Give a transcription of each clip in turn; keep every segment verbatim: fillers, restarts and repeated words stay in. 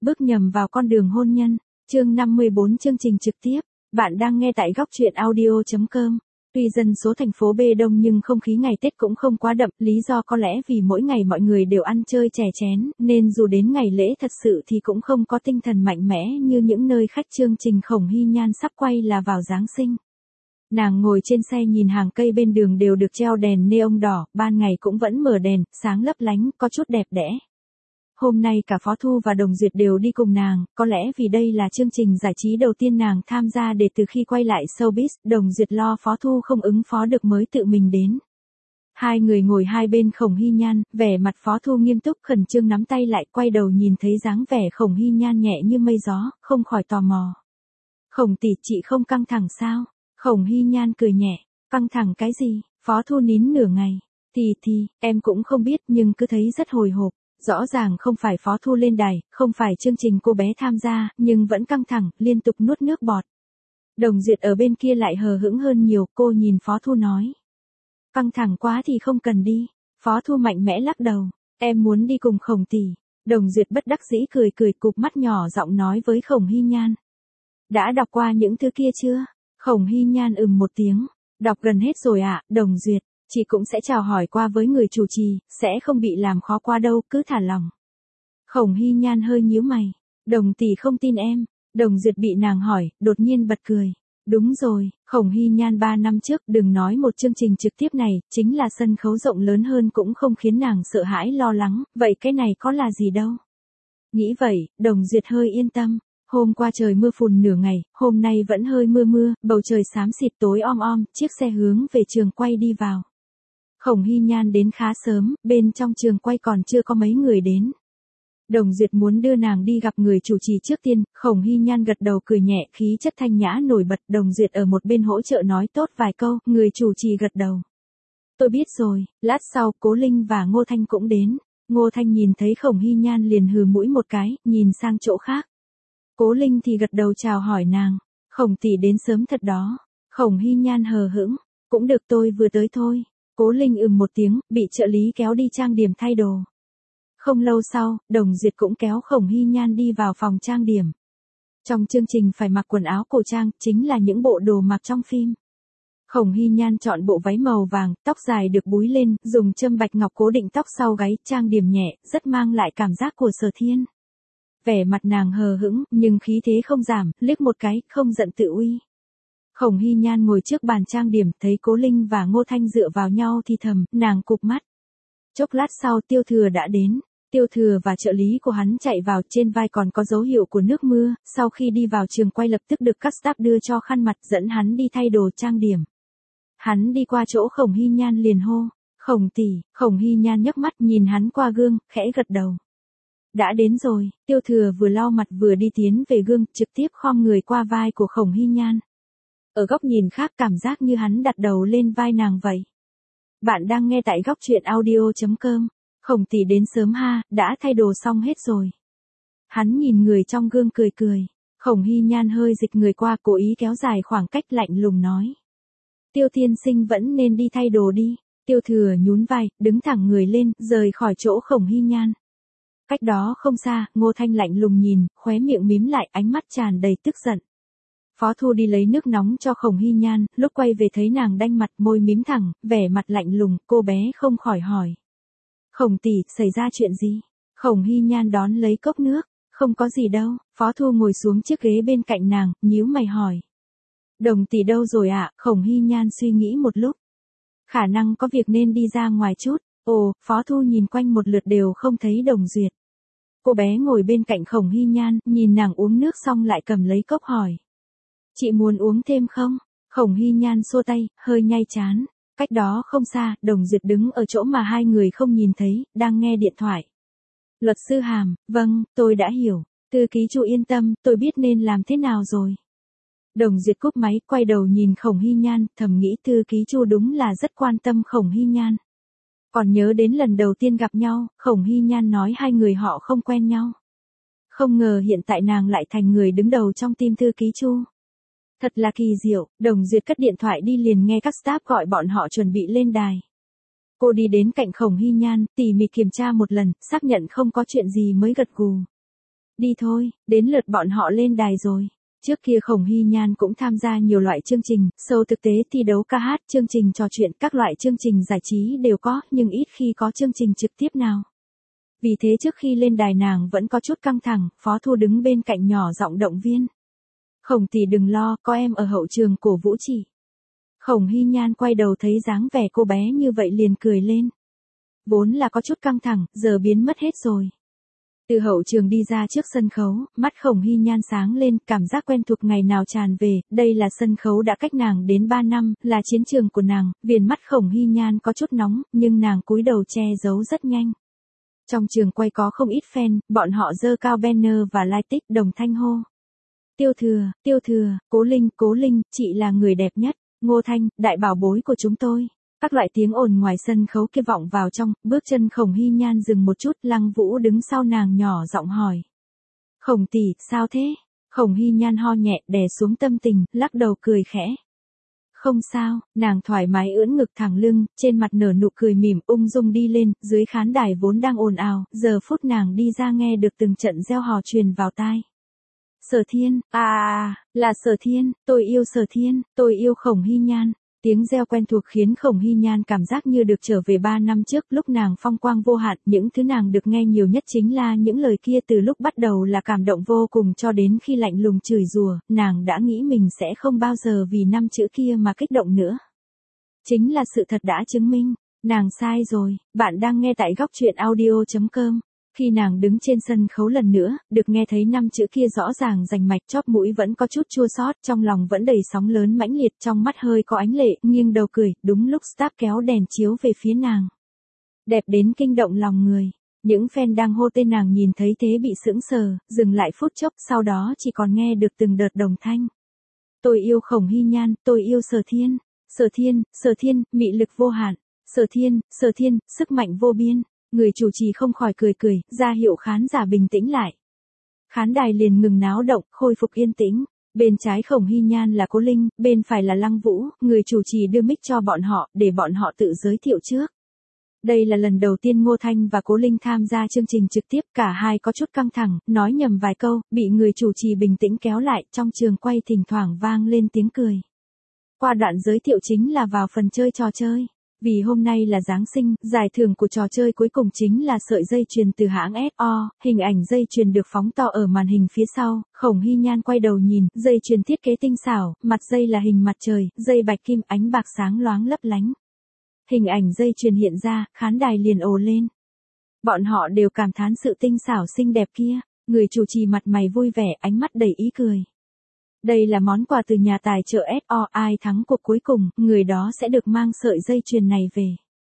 Bước nhầm vào con đường hôn nhân, chương năm mươi bốn chương trình trực tiếp, bạn đang nghe tại góc truyện audio chấm com. Tuy dân số thành phố B đông nhưng không khí ngày Tết cũng không quá đậm, lý do có lẽ vì mỗi ngày mọi người đều ăn chơi chè chén, nên dù đến ngày lễ thật sự thì cũng không có tinh thần mạnh mẽ như những nơi khách chương trình Khổng Hy Nhan sắp quay là vào Giáng sinh. Nàng ngồi trên xe nhìn hàng cây bên đường đều được treo đèn neon đỏ, ban ngày cũng vẫn mở đèn, sáng lấp lánh, có chút đẹp đẽ. Hôm nay cả Phó Thu và Đồng Duyệt đều đi cùng nàng, có lẽ vì đây là chương trình giải trí đầu tiên nàng tham gia để từ khi quay lại showbiz, Đồng Duyệt lo Phó Thu không ứng phó được mới tự mình đến. Hai người ngồi hai bên Khổng Hy Nhan, vẻ mặt Phó Thu nghiêm túc khẩn trương nắm tay lại, quay đầu nhìn thấy dáng vẻ Khổng Hy Nhan nhẹ như mây gió, không khỏi tò mò. Khổng tỷ, chị không căng thẳng sao? Khổng Hy Nhan cười nhẹ, căng thẳng cái gì? Phó Thu nín nửa ngày, thì thì, em cũng không biết nhưng cứ thấy rất hồi hộp. Rõ ràng không phải Phó Thu lên đài, không phải chương trình cô bé tham gia, nhưng vẫn căng thẳng, liên tục nuốt nước bọt. Đồng Duyệt ở bên kia lại hờ hững hơn nhiều, cô nhìn Phó Thu nói. Căng thẳng quá thì không cần đi. Phó Thu mạnh mẽ lắc đầu, em muốn đi cùng Khổng tỷ. Đồng Duyệt bất đắc dĩ cười cười, cụp mắt nhỏ giọng nói với Khổng Hy Nhan. Đã đọc qua những thứ kia chưa? Khổng Hy Nhan ừm một tiếng, đọc gần hết rồi ạ, à, Đồng Duyệt. Chị cũng sẽ chào hỏi qua với người chủ trì, sẽ không bị làm khó qua đâu, cứ thả lòng. Khổng Hy Nhan hơi nhíu mày, Đồng tỷ không tin em. Đồng Duyệt bị nàng hỏi, đột nhiên bật cười. Đúng rồi, Khổng Hy Nhan ba năm trước đừng nói một chương trình trực tiếp này, chính là sân khấu rộng lớn hơn cũng không khiến nàng sợ hãi lo lắng, vậy cái này có là gì đâu. Nghĩ vậy, Đồng Duyệt hơi yên tâm. Hôm qua trời mưa phùn nửa ngày, hôm nay vẫn hơi mưa mưa, bầu trời xám xịt tối om om, chiếc xe hướng về trường quay đi vào. Khổng Hy Nhan đến khá sớm, bên trong trường quay còn chưa có mấy người đến. Đồng Duyệt muốn đưa nàng đi gặp người chủ trì trước tiên, Khổng Hy Nhan gật đầu cười nhẹ, khí chất thanh nhã nổi bật. Đồng Duyệt ở một bên hỗ trợ nói tốt vài câu, người chủ trì gật đầu. Tôi biết rồi. Lát sau, Cố Linh và Ngô Thanh cũng đến. Ngô Thanh nhìn thấy Khổng Hy Nhan liền hừ mũi một cái, nhìn sang chỗ khác. Cố Linh thì gật đầu chào hỏi nàng. Khổng tỷ đến sớm thật đó. Khổng Hy Nhan hờ hững. Cũng được, tôi vừa tới thôi. Cố Linh ừm một tiếng, bị trợ lý kéo đi trang điểm thay đồ. Không lâu sau, Đồng Duyệt cũng kéo Khổng Hy Nhan đi vào phòng trang điểm. Trong chương trình phải mặc quần áo cổ trang, chính là những bộ đồ mặc trong phim. Khổng Hy Nhan chọn bộ váy màu vàng, tóc dài được búi lên, dùng châm bạch ngọc cố định tóc sau gáy, trang điểm nhẹ, rất mang lại cảm giác của Sở Thiên. Vẻ mặt nàng hờ hững, nhưng khí thế không giảm, liếc một cái, không giận tự uy. Khổng Hy Nhan ngồi trước bàn trang điểm, thấy Cố Linh và Ngô Thanh dựa vào nhau thì thầm, nàng cụp mắt. Chốc lát sau Tiêu Thừa đã đến, Tiêu Thừa và trợ lý của hắn chạy vào, trên vai còn có dấu hiệu của nước mưa, sau khi đi vào trường quay lập tức được các staff đưa cho khăn mặt, dẫn hắn đi thay đồ trang điểm. Hắn đi qua chỗ Khổng Hy Nhan liền hô, Khổng tỷ. Khổng Hy Nhan nhấc mắt nhìn hắn qua gương, khẽ gật đầu. Đã đến rồi. Tiêu Thừa vừa lau mặt vừa đi tiến về gương, trực tiếp khom người qua vai của Khổng Hy Nhan. Ở góc nhìn khác cảm giác như hắn đặt đầu lên vai nàng vậy. Bạn đang nghe tại góc truyện audio chấm com. Khổng tỷ đến sớm ha, đã thay đồ xong hết rồi. Hắn nhìn người trong gương cười cười. Khổng Hy Nhan hơi dịch người qua, cố ý kéo dài khoảng cách, lạnh lùng nói. Tiêu tiên sinh vẫn nên đi thay đồ đi. Tiêu Thừa nhún vai, đứng thẳng người lên, rời khỏi chỗ Khổng Hy Nhan. Cách đó không xa, Ngô Thanh lạnh lùng nhìn, khóe miệng mím lại, ánh mắt tràn đầy tức giận. Phó Thu đi lấy nước nóng cho Khổng Hy Nhan, lúc quay về thấy nàng đanh mặt, môi mím thẳng, vẻ mặt lạnh lùng, cô bé không khỏi hỏi. Khổng tỷ, xảy ra chuyện gì? Khổng Hy Nhan đón lấy cốc nước, không có gì đâu. Phó Thu ngồi xuống chiếc ghế bên cạnh nàng, nhíu mày hỏi. Đồng tỷ đâu rồi ạ? À? Khổng Hy Nhan suy nghĩ một lúc. Khả năng có việc nên đi ra ngoài chút. Ồ, Phó Thu nhìn quanh một lượt đều không thấy Đồng Duyệt. Cô bé ngồi bên cạnh Khổng Hy Nhan, nhìn nàng uống nước xong lại cầm lấy cốc hỏi. Chị muốn uống thêm không? Khổng Hy Nhan xua tay, hơi nhai chán. Cách đó không xa, Đồng Duyệt đứng ở chỗ mà hai người không nhìn thấy, đang nghe điện thoại. Luật sư Hàm, vâng, tôi đã hiểu. Thư ký Chu yên tâm, tôi biết nên làm thế nào rồi. Đồng Duyệt cúp máy, quay đầu nhìn Khổng Hy Nhan, thầm nghĩ thư ký Chu đúng là rất quan tâm Khổng Hy Nhan. Còn nhớ đến lần đầu tiên gặp nhau, Khổng Hy Nhan nói hai người họ không quen nhau. Không ngờ hiện tại nàng lại thành người đứng đầu trong team thư ký Chu. Thật là kỳ diệu. Đồng Duyệt cất điện thoại đi liền nghe các staff gọi bọn họ chuẩn bị lên đài. Cô đi đến cạnh Khổng Hy Nhan, tỉ mỉ kiểm tra một lần, xác nhận không có chuyện gì mới gật gù. Đi thôi, đến lượt bọn họ lên đài rồi. Trước kia Khổng Hy Nhan cũng tham gia nhiều loại chương trình, show thực tế, thi đấu ca hát, chương trình trò chuyện, các loại chương trình giải trí đều có, nhưng ít khi có chương trình trực tiếp nào. Vì thế trước khi lên đài nàng vẫn có chút căng thẳng, Phó Thu đứng bên cạnh nhỏ giọng động viên. Khổng tỷ đừng lo, có em ở hậu trường cổ vũ chị. Khổng Hy Nhan quay đầu thấy dáng vẻ cô bé như vậy liền cười lên. Vốn là có chút căng thẳng, giờ biến mất hết rồi. Từ hậu trường đi ra trước sân khấu, mắt Khổng Hy Nhan sáng lên, cảm giác quen thuộc ngày nào tràn về, đây là sân khấu đã cách nàng đến ba năm, là chiến trường của nàng, viền mắt Khổng Hy Nhan có chút nóng, nhưng nàng cúi đầu che giấu rất nhanh. Trong trường quay có không ít fan, bọn họ giơ cao banner và lai tích đồng thanh hô. Tiêu Thừa, Tiêu Thừa, Cố Linh, Cố Linh, chị là người đẹp nhất, Ngô Thanh, đại bảo bối của chúng tôi. Các loại tiếng ồn ngoài sân khấu kia vọng vào trong, bước chân Khổng Hy Nhan dừng một chút, Lăng Vũ đứng sau nàng nhỏ giọng hỏi. Khổng tỷ, sao thế? Khổng Hy Nhan ho nhẹ, đè xuống tâm tình, lắc đầu cười khẽ. Không sao, nàng thoải mái ưỡn ngực thẳng lưng, trên mặt nở nụ cười mỉm, ung dung đi lên, dưới khán đài vốn đang ồn ào, giờ phút nàng đi ra nghe được từng trận reo hò truyền vào tai. Sở Thiên, à, à, là Sở Thiên, tôi yêu Sở Thiên, tôi yêu Khổng Hy Nhan. Tiếng reo quen thuộc khiến Khổng Hy Nhan cảm giác như được trở về ba năm trước, lúc nàng phong quang vô hạn, những thứ nàng được nghe nhiều nhất chính là những lời kia, từ lúc bắt đầu là cảm động vô cùng cho đến khi lạnh lùng chửi rủa, nàng đã nghĩ mình sẽ không bao giờ vì năm chữ kia mà kích động nữa. Chính là sự thật đã chứng minh, nàng sai rồi. Bạn đang nghe tại góc truyện audio chấm com. Khi nàng đứng trên sân khấu lần nữa, được nghe thấy năm chữ kia rõ ràng rành mạch, chóp mũi vẫn có chút chua xót, trong lòng vẫn đầy sóng lớn mãnh liệt, trong mắt hơi có ánh lệ, nghiêng đầu cười, đúng lúc staff kéo đèn chiếu về phía nàng. Đẹp đến kinh động lòng người. Những fan đang hô tên nàng nhìn thấy thế bị sững sờ, dừng lại phút chốc, sau đó chỉ còn nghe được từng đợt đồng thanh. Tôi yêu Khổng Hy Nhan, tôi yêu Sở Thiên, Sở Thiên, Sở Thiên, mị lực vô hạn, Sở Thiên, Sở Thiên, sức mạnh vô biên. Người chủ trì không khỏi cười cười, ra hiệu khán giả bình tĩnh lại. Khán đài liền ngừng náo động, khôi phục yên tĩnh. Bên trái Khổng Hy Nhan là Cố Linh, bên phải là Lăng Vũ, người chủ trì đưa mic cho bọn họ, để bọn họ tự giới thiệu trước. Đây là lần đầu tiên Ngô Thanh và Cố Linh tham gia chương trình trực tiếp, cả hai có chút căng thẳng, nói nhầm vài câu, bị người chủ trì bình tĩnh kéo lại, trong trường quay thỉnh thoảng vang lên tiếng cười. Qua đoạn giới thiệu chính là vào phần chơi trò chơi. Vì hôm nay là Giáng sinh, giải thưởng của trò chơi cuối cùng chính là sợi dây chuyền từ hãng ét o, hình ảnh dây chuyền được phóng to ở màn hình phía sau, Khổng Hy Nhan quay đầu nhìn, dây chuyền thiết kế tinh xảo, mặt dây là hình mặt trời, dây bạch kim ánh bạc sáng loáng lấp lánh. Hình ảnh dây chuyền hiện ra, khán đài liền ồ lên. Bọn họ đều cảm thán sự tinh xảo xinh đẹp kia, người chủ trì mặt mày vui vẻ, ánh mắt đầy ý cười. Đây là món quà từ nhà tài trợ ét o, ai thắng cuộc cuối cùng, người đó sẽ được mang sợi dây chuyền này về.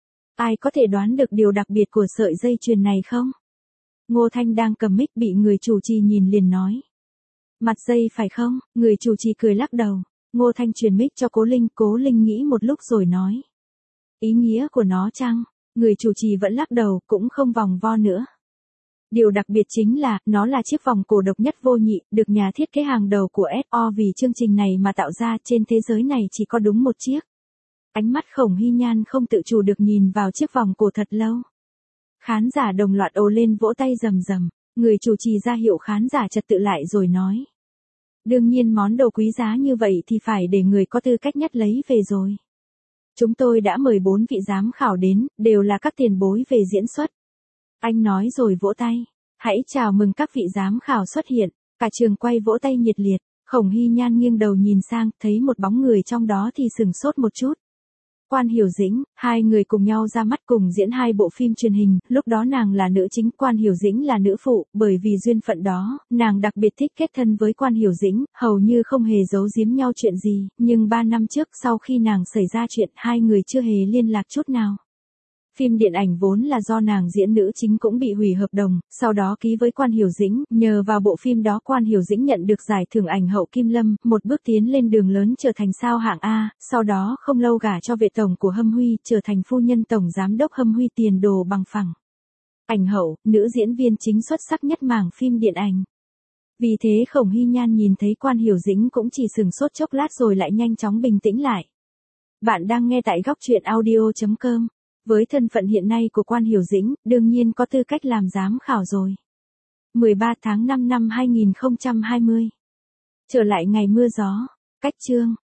Ai có thể đoán được điều đặc biệt của sợi dây chuyền này không? Ngô Thanh đang cầm mic bị người chủ trì nhìn liền nói. Mặt dây phải không? Người chủ trì cười lắc đầu. Ngô Thanh truyền mic cho Cố Linh, Cố Linh nghĩ một lúc rồi nói. Ý nghĩa của nó chăng? Người chủ trì vẫn lắc đầu, cũng không vòng vo nữa. Điều đặc biệt chính là, nó là chiếc vòng cổ độc nhất vô nhị, được nhà thiết kế hàng đầu của ét o vì chương trình này mà tạo ra, trên thế giới này chỉ có đúng một chiếc. Ánh mắt Khổng Hy Nhan không tự chủ được nhìn vào chiếc vòng cổ thật lâu. Khán giả đồng loạt ồ lên vỗ tay rầm rầm, người chủ trì ra hiệu khán giả trật tự lại rồi nói. Đương nhiên món đồ quý giá như vậy thì phải để người có tư cách nhất lấy về rồi. Chúng tôi đã mời bốn vị giám khảo đến, đều là các tiền bối về diễn xuất. Anh nói rồi vỗ tay. Hãy chào mừng các vị giám khảo xuất hiện. Cả trường quay vỗ tay nhiệt liệt. Khổng Hy Nhan nghiêng đầu nhìn sang, thấy một bóng người trong đó thì sừng sốt một chút. Quan Hiểu Dĩnh, hai người cùng nhau ra mắt cùng diễn hai bộ phim truyền hình, lúc đó nàng là nữ chính, Quan Hiểu Dĩnh là nữ phụ, bởi vì duyên phận đó, nàng đặc biệt thích kết thân với Quan Hiểu Dĩnh, hầu như không hề giấu giếm nhau chuyện gì, nhưng ba năm trước sau khi nàng xảy ra chuyện, hai người chưa hề liên lạc chút nào. Phim điện ảnh vốn là do nàng diễn nữ chính cũng bị hủy hợp đồng, sau đó ký với Quan Hiểu Dĩnh, nhờ vào bộ phim đó Quan Hiểu Dĩnh nhận được giải thưởng ảnh hậu Kim Lâm, một bước tiến lên đường lớn trở thành sao hạng A, sau đó không lâu gả cho vệ tổng của Hâm Huy, trở thành phu nhân tổng giám đốc Hâm Huy, tiền đồ bằng phẳng. Ảnh hậu, nữ diễn viên chính xuất sắc nhất mảng phim điện ảnh. Vì thế Khổng Hy Nhan nhìn thấy Quan Hiểu Dĩnh cũng chỉ sừng sốt chốc lát rồi lại nhanh chóng bình tĩnh lại. Bạn đang nghe tại góc truyện audio chấm com. Với thân phận hiện nay của Quan Hiểu Dĩnh, đương nhiên có tư cách làm giám khảo rồi. mười ba tháng năm năm hai nghìn không trăm hai mươi. Trở lại ngày mưa gió. Cách chương.